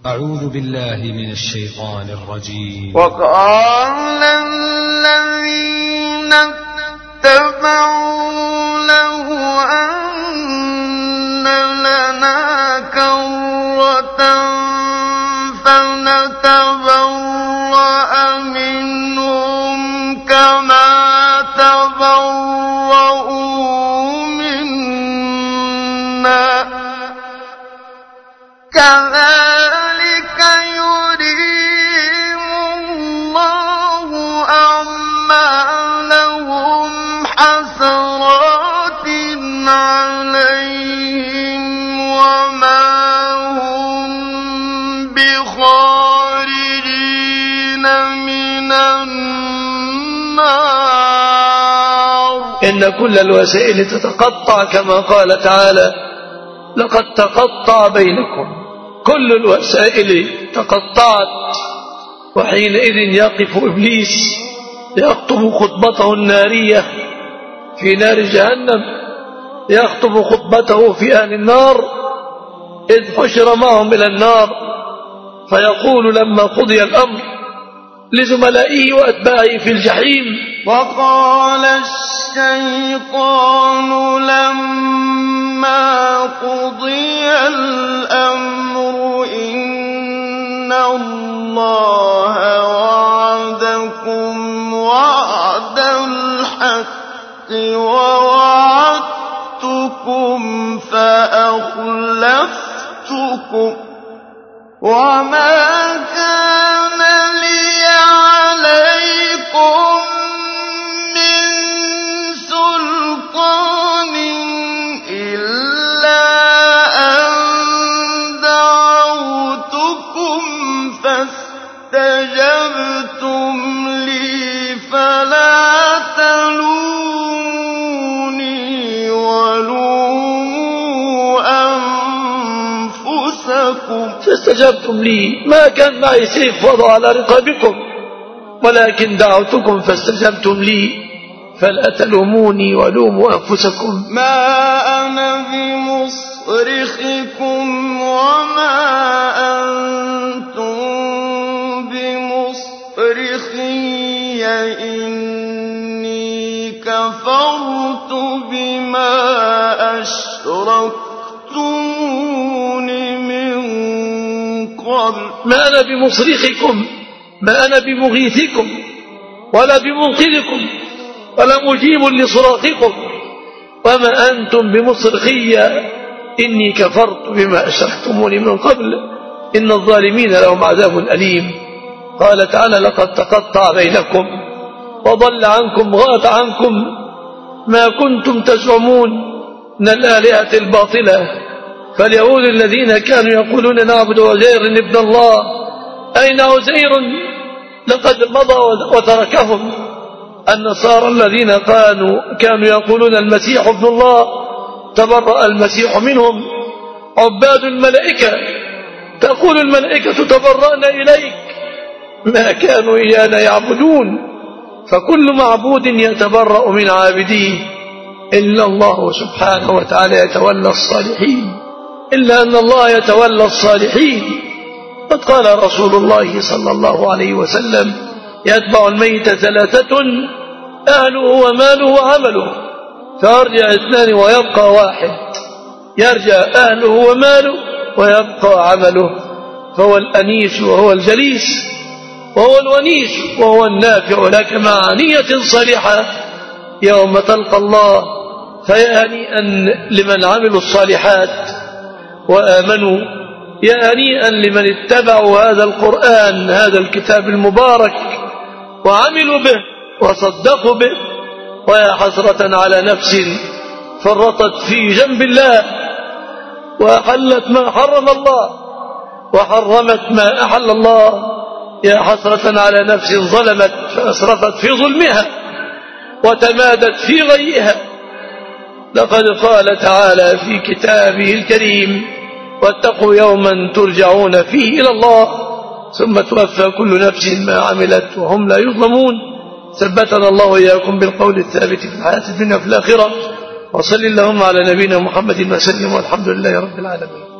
أعوذ بالله من الشيطان الرجيم. وقال الذين اتبعوا له أن لنا كرة فنتبرأ منهم كما تبرؤوا منا كذلك يريهم الله أعمالهم حسرات عليهم وما هم بخارجين من النار. إن كل الوسائل تتقطع كما قال تعالى: لقد تقطع بينكم. كل الوسائل تقطعت، وحينئذ يقف إبليس يخطب خطبته النارية في نار جهنم، يخطب خطبته في أهل النار إذ حشر معهم إلى النار، فيقول لما قضي الأمر لزملائه وأتباعه في الجحيم: وقال الشيطان لما قضي الأمر إن الله وعدكم وعد الحق ووعدتكم فأخلفتكم وما كان لي عليكم من سلطان إلا أن دعوتكم فاستجبتم لي فلا تلوموني ولوموا أنفسكم. فاستجبتم لي، ما كان معي سيف وضع على رقابكم، ولكن دعوتكم فاستجبتم لي، فلا تلوموني ولوموا أنفسكم. ما أنا بمصرخكم وما أنتم بمصرخي إني كفرت بما أشركتمون من قبل. ما أنا بمصرخكم، ما أنا بمغيثكم ولا بمنقذكم ولا مجيب لصراخكم، وما أنتم بمصرخي إني كفرت بما أشركتموني من قبل إن الظالمين لهم عذاب أليم. قال تعالى: لقد تقطع بينكم وضل عنكم غات عنكم ما كنتم تزعمون من الآلهة الباطلة. فاليهود الذين كانوا يقولون نعبد عزير ابن الله، أين عزير؟ لقد مضى وتركهم. النصارى الذين كانوا يقولون المسيح ابن الله، تبرأ المسيح منهم. عباد الملائكة، تقول الملائكة تبرأنا إليك، ما كانوا إيانا يعبدون. فكل معبود يتبرأ من عابديه إلا الله سبحانه وتعالى يتولى الصالحين، إلا أن الله يتولى الصالحين. قد قال رسول الله صلى الله عليه وسلم: يتبع الميت ثلاثة: أهله وماله وعمله، فيرجع اثنان ويبقى واحد. يرجع أهله وماله ويبقى عمله، فهو الأنيس وهو الجليس وهو الونيس وهو النافع لك مع نية صالحة يوم تلقى الله. فيا هنيئا لمن عملوا الصالحات وآمنوا، يا هنيئا لمن اتبعوا هذا القرآن، هذا الكتاب المبارك، وعملوا به وصدقوا به. ويا حسرة على نفس فرطت في جنب الله وأحلت ما حرم الله وحرمت ما أحل الله. يا حسرة على نفس ظلمت فأسرفت في ظلمها وتمادت في غيها. لقد قال تعالى في كتابه الكريم: واتقوا يوما ترجعون فيه إلى الله ثم توفى كل نفس ما عملت وهم لا يظلمون. ثبتنا الله وإياكم بالقول الثابت في الحياة الدنيا وفي الآخرة. وصل اللهم على نبينا محمد وسلم، والحمد لله رب العالمين.